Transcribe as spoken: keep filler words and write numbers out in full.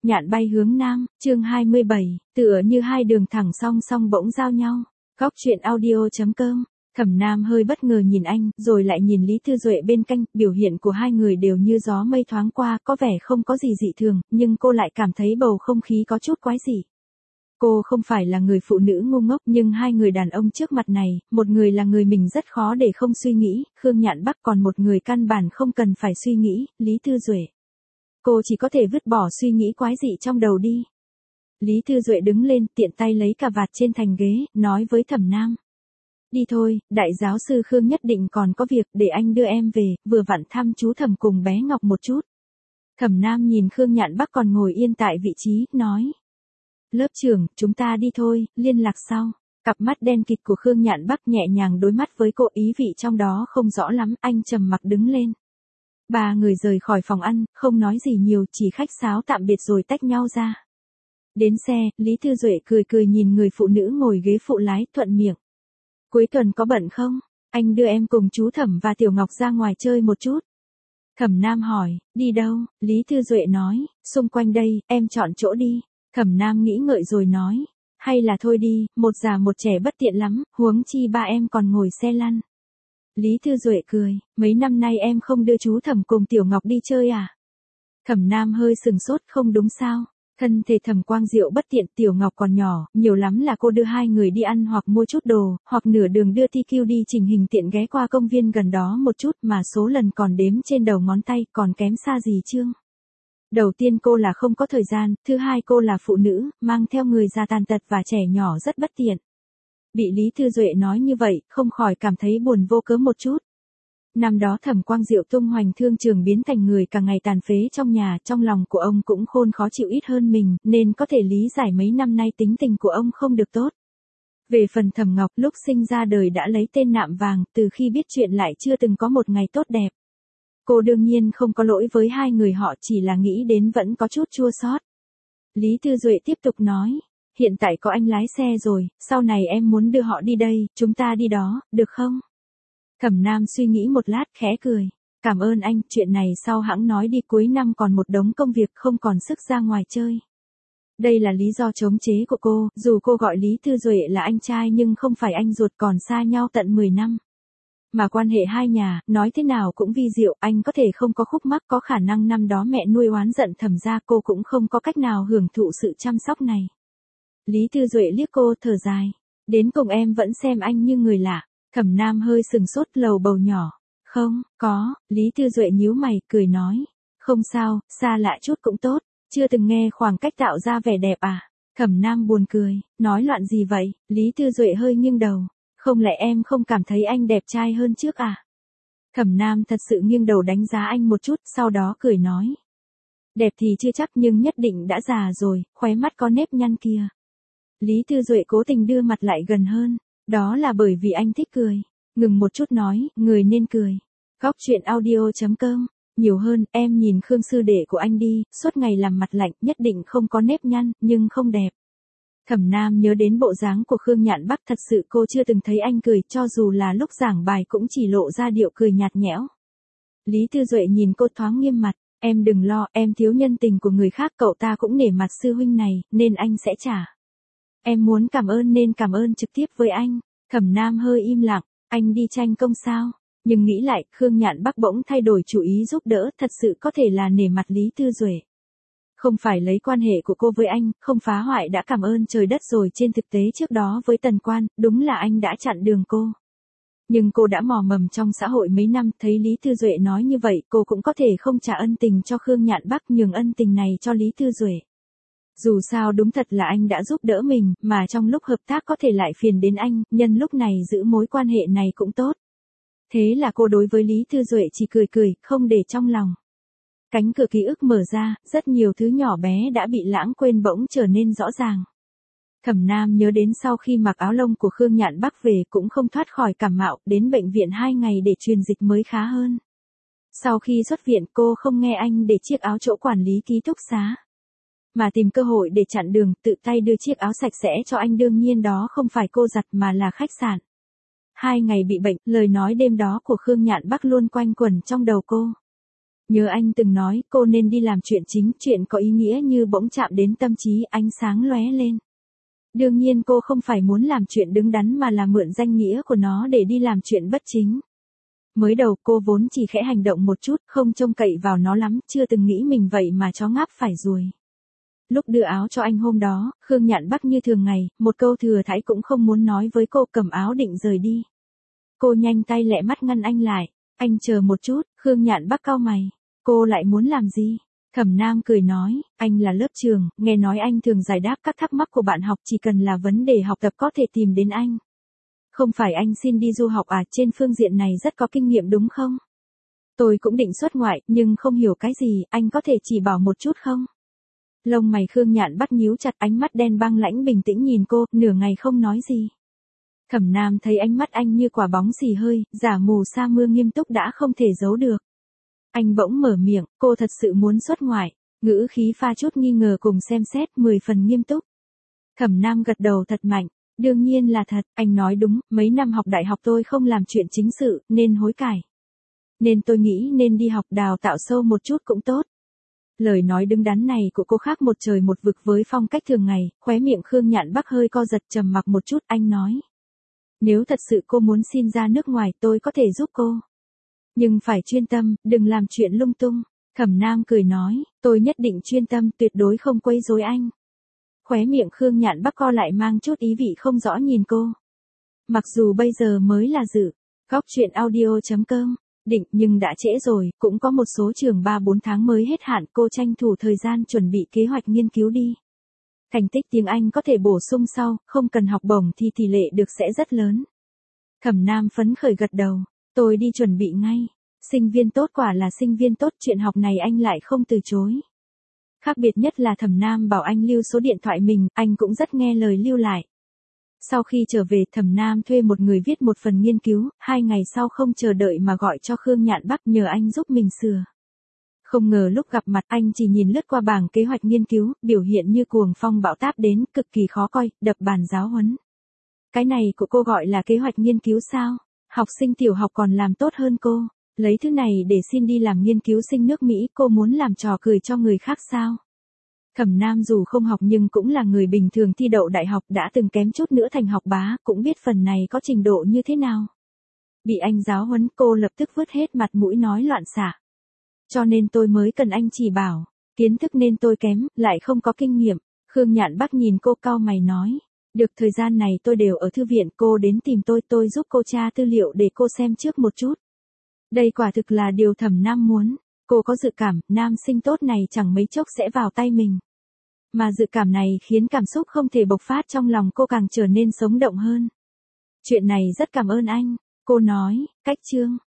Nhạn bay hướng nam, chương hai mươi bảy, tựa như hai đường thẳng song song bỗng giao nhau. Góc truyện audio chấm com. Thẩm Nam hơi bất ngờ nhìn anh, rồi lại nhìn Lý Thư Duệ bên cạnh, biểu hiện của hai người đều như gió mây thoáng qua, có vẻ không có gì dị thường, nhưng cô lại cảm thấy bầu không khí có chút quái dị. Cô không phải là người phụ nữ ngu ngốc, nhưng hai người đàn ông trước mặt này, một người là người mình rất khó để không suy nghĩ, Khương Nhạn Bắc, còn một người căn bản không cần phải suy nghĩ, Lý Thư Duệ. Cô chỉ có thể vứt bỏ suy nghĩ quái dị trong đầu đi. Lý Thư Duệ đứng lên, tiện tay lấy cà vạt trên thành ghế, nói với Thẩm Nam. Đi thôi, đại giáo sư Khương nhất định còn có việc, để anh đưa em về, vừa vặn thăm chú Thẩm cùng bé Ngọc một chút. Thẩm Nam nhìn Khương Nhạn Bắc còn ngồi yên tại vị trí, nói. Lớp trưởng, chúng ta đi thôi, liên lạc sau. Cặp mắt đen kịt của Khương Nhạn Bắc nhẹ nhàng đối mắt với cô, ý vị trong đó không rõ lắm, anh trầm mặc đứng lên. Ba người rời khỏi phòng ăn, không nói gì nhiều, chỉ khách sáo tạm biệt rồi tách nhau ra. Đến xe, Lý Thư Duệ cười cười nhìn người phụ nữ ngồi ghế phụ lái, thuận miệng. Cuối tuần có bận không? Anh đưa em cùng chú Thẩm và Tiểu Ngọc ra ngoài chơi một chút. Thẩm Nam hỏi, đi đâu? Lý Thư Duệ nói, xung quanh đây, em chọn chỗ đi. Thẩm Nam nghĩ ngợi rồi nói, hay là thôi đi, một già một trẻ bất tiện lắm, huống chi ba em còn ngồi xe lăn. Lý Thư Duệ cười, mấy năm nay em không đưa chú Thẩm cùng Tiểu Ngọc đi chơi à? Thẩm Nam hơi sừng sốt, không đúng sao? Thân thể Thẩm Quang Diệu bất tiện, Tiểu Ngọc còn nhỏ, nhiều lắm là cô đưa hai người đi ăn hoặc mua chút đồ, hoặc nửa đường đưa Ti Kiu đi chỉnh hình tiện ghé qua công viên gần đó một chút, mà số lần còn đếm trên đầu ngón tay, còn kém xa gì chương. Đầu tiên cô là không có thời gian, thứ hai cô là phụ nữ, mang theo người già tàn tật và trẻ nhỏ rất bất tiện. Bị Lý Thư Duệ nói như vậy, không khỏi cảm thấy buồn vô cớ một chút. Năm đó Thẩm Quang Diệu tung hoành thương trường biến thành người càng ngày tàn phế trong nhà, trong lòng của ông cũng khôn khó chịu ít hơn mình, nên có thể lý giải mấy năm nay tính tình của ông không được tốt. Về phần Thẩm Ngọc, lúc sinh ra đời đã lấy tên Nạm Vàng, từ khi biết chuyện lại chưa từng có một ngày tốt đẹp. Cô đương nhiên không có lỗi với hai người họ, chỉ là nghĩ đến vẫn có chút chua xót. Lý Thư Duệ tiếp tục nói, hiện tại có anh lái xe rồi, sau này em muốn đưa họ đi đây, chúng ta đi đó, được không? Thẩm Nam suy nghĩ một lát, khẽ cười. Cảm ơn anh, chuyện này sau hãng nói đi, cuối năm còn một đống công việc, không còn sức ra ngoài chơi. Đây là lý do chống chế của cô, dù cô gọi Lý Thư Duệ là anh trai nhưng không phải anh ruột, còn xa nhau tận mười năm. Mà quan hệ hai nhà, nói thế nào cũng vi diệu, anh có thể không có khúc mắc, có khả năng năm đó mẹ nuôi oán giận Thẩm gia, cô cũng không có cách nào hưởng thụ sự chăm sóc này. Lý Thư Duệ liếc cô, thở dài. Đến cùng em vẫn xem anh như người lạ. Thẩm Nam hơi sừng sốt, lầu bầu nhỏ. Không, có, Lý Thư Duệ nhíu mày, cười nói. Không sao, xa lạ chút cũng tốt, chưa từng nghe khoảng cách tạo ra vẻ đẹp à? Thẩm Nam buồn cười, nói loạn gì vậy? Lý Thư Duệ hơi nghiêng đầu. Không lẽ em không cảm thấy anh đẹp trai hơn trước à? Thẩm Nam thật sự nghiêng đầu đánh giá anh một chút, sau đó cười nói. Đẹp thì chưa chắc nhưng nhất định đã già rồi, khóe mắt có nếp nhăn kia. Lý Thư Duệ cố tình đưa mặt lại gần hơn. Đó là bởi vì anh thích cười. Ngừng một chút nói, người nên cười. Góc truyện audio chấm com. Nhiều hơn, em nhìn Khương sư đệ của anh đi, suốt ngày làm mặt lạnh, nhất định không có nếp nhăn, nhưng không đẹp. Thẩm Nam nhớ đến bộ dáng của Khương Nhạn Bắc, thật sự cô chưa từng thấy anh cười, cho dù là lúc giảng bài cũng chỉ lộ ra điệu cười nhạt nhẽo. Lý Thư Duệ nhìn cô thoáng nghiêm mặt, em đừng lo, em thiếu nhân tình của người khác, cậu ta cũng nể mặt sư huynh này, nên anh sẽ trả. Em muốn cảm ơn nên cảm ơn trực tiếp với anh. Thẩm Nam hơi im lặng, anh đi tranh công sao? Nhưng nghĩ lại, Khương Nhạn Bắc bỗng thay đổi chủ ý giúp đỡ, thật sự có thể là nể mặt Lý Thư Duệ. Không phải lấy quan hệ của cô với anh, không phá hoại đã cảm ơn trời đất rồi, trên thực tế trước đó với Tần Quan, đúng là anh đã chặn đường cô. Nhưng cô đã mò mầm trong xã hội mấy năm, thấy Lý Thư Duệ nói như vậy, cô cũng có thể không trả ân tình cho Khương Nhạn Bắc, nhường ân tình này cho Lý Thư Duệ. Dù sao đúng thật là anh đã giúp đỡ mình, mà trong lúc hợp tác có thể lại phiền đến anh, nhân lúc này giữ mối quan hệ này cũng tốt. Thế là cô đối với Lý Thư Duệ chỉ cười cười, không để trong lòng. Cánh cửa ký ức mở ra, rất nhiều thứ nhỏ bé đã bị lãng quên bỗng trở nên rõ ràng. Thẩm Nam nhớ đến sau khi mặc áo lông của Khương Nhạn Bắc về cũng không thoát khỏi cảm mạo, đến bệnh viện hai ngày để truyền dịch mới khá hơn. Sau khi xuất viện cô không nghe anh để chiếc áo chỗ quản lý ký túc xá, mà tìm cơ hội để chặn đường, tự tay đưa chiếc áo sạch sẽ cho anh, đương nhiên đó không phải cô giặt mà là khách sạn. Hai ngày bị bệnh, lời nói đêm đó của Khương Nhạn Bắc luôn quanh quẩn trong đầu cô. Nhớ anh từng nói cô nên đi làm chuyện chính, chuyện có ý nghĩa như bỗng chạm đến tâm trí, ánh sáng lóe lên. Đương nhiên cô không phải muốn làm chuyện đứng đắn mà là mượn danh nghĩa của nó để đi làm chuyện bất chính. Mới đầu cô vốn chỉ khẽ hành động một chút, không trông cậy vào nó lắm, chưa từng nghĩ mình vậy mà chó ngáp phải ruồi. Lúc đưa áo cho anh hôm đó, Khương Nhạn Bắc như thường ngày, một câu thừa thãi cũng không muốn nói với cô, cầm áo định rời đi. Cô nhanh tay lẹ mắt ngăn anh lại. Anh chờ một chút, Khương Nhạn Bắc cau mày. Cô lại muốn làm gì? Thẩm Nam cười nói, anh là lớp trường, nghe nói anh thường giải đáp các thắc mắc của bạn học, chỉ cần là vấn đề học tập có thể tìm đến anh. Không phải anh xin đi du học à, trên phương diện này rất có kinh nghiệm đúng không? Tôi cũng định xuất ngoại, nhưng không hiểu cái gì, anh có thể chỉ bảo một chút không? Lông mày Khương Nhạn Bắc nhíu chặt, ánh mắt đen băng lãnh bình tĩnh nhìn cô, nửa ngày không nói gì. Thẩm Nam thấy ánh mắt anh như quả bóng xì hơi, giả mù sa mưa nghiêm túc đã không thể giấu được. Anh bỗng mở miệng, cô thật sự muốn xuất ngoại, ngữ khí pha chút nghi ngờ cùng xem xét, mười phần nghiêm túc. Thẩm Nam gật đầu thật mạnh, đương nhiên là thật, anh nói đúng, mấy năm học đại học tôi không làm chuyện chính sự, nên hối cải. Nên tôi nghĩ nên đi học đào tạo sâu một chút cũng tốt. Lời nói đứng đắn này của cô khác một trời một vực với phong cách thường ngày, khóe miệng Khương Nhạn Bắc hơi co giật, trầm mặc một chút, anh nói. Nếu thật sự cô muốn xin ra nước ngoài tôi có thể giúp cô. Nhưng phải chuyên tâm, đừng làm chuyện lung tung. Thẩm Nam cười nói, tôi nhất định chuyên tâm, tuyệt đối không quấy rối anh. Khóe miệng Khương Nhạn Bắc co lại mang chút ý vị không rõ nhìn cô. Mặc dù bây giờ mới là dự, góc truyện audio chấm com, định nhưng đã trễ rồi, cũng có một số trường ba bốn tháng mới hết hạn, cô tranh thủ thời gian chuẩn bị kế hoạch nghiên cứu đi. Thành tích tiếng Anh có thể bổ sung sau, không cần học bổng thì tỷ lệ được sẽ rất lớn. Thẩm Nam phấn khởi gật đầu, tôi đi chuẩn bị ngay. Sinh viên tốt quả là sinh viên tốt, chuyện học này anh lại không từ chối. Khác biệt nhất là Thẩm Nam bảo anh lưu số điện thoại mình, anh cũng rất nghe lời lưu lại. Sau khi trở về, Thẩm Nam thuê một người viết một phần nghiên cứu, hai ngày sau không chờ đợi mà gọi cho Khương Nhạn Bắc nhờ anh giúp mình sửa. Không ngờ lúc gặp mặt anh chỉ nhìn lướt qua bảng kế hoạch nghiên cứu, biểu hiện như cuồng phong bão táp đến, cực kỳ khó coi, đập bàn giáo huấn. Cái này của cô gọi là kế hoạch nghiên cứu sao? Học sinh tiểu học còn làm tốt hơn cô. Lấy thứ này để xin đi làm nghiên cứu sinh nước Mỹ, cô muốn làm trò cười cho người khác sao? Thẩm Nam dù không học nhưng cũng là người bình thường thi đậu đại học, đã từng kém chút nữa thành học bá, cũng biết phần này có trình độ như thế nào. Bị anh giáo huấn, cô lập tức vứt hết mặt mũi nói loạn xạ. Cho nên tôi mới cần anh chỉ bảo, kiến thức nên tôi kém, lại không có kinh nghiệm. Khương Nhạn Bắc nhìn cô cau mày nói, được, thời gian này tôi đều ở thư viện, cô đến tìm tôi, tôi giúp cô tra tư liệu để cô xem trước một chút. Đây quả thực là điều Thẩm Nam muốn. Cô có dự cảm, nam sinh tốt này chẳng mấy chốc sẽ vào tay mình. Mà dự cảm này khiến cảm xúc không thể bộc phát trong lòng cô càng trở nên sống động hơn. Chuyện này rất cảm ơn anh, cô nói, cách chương.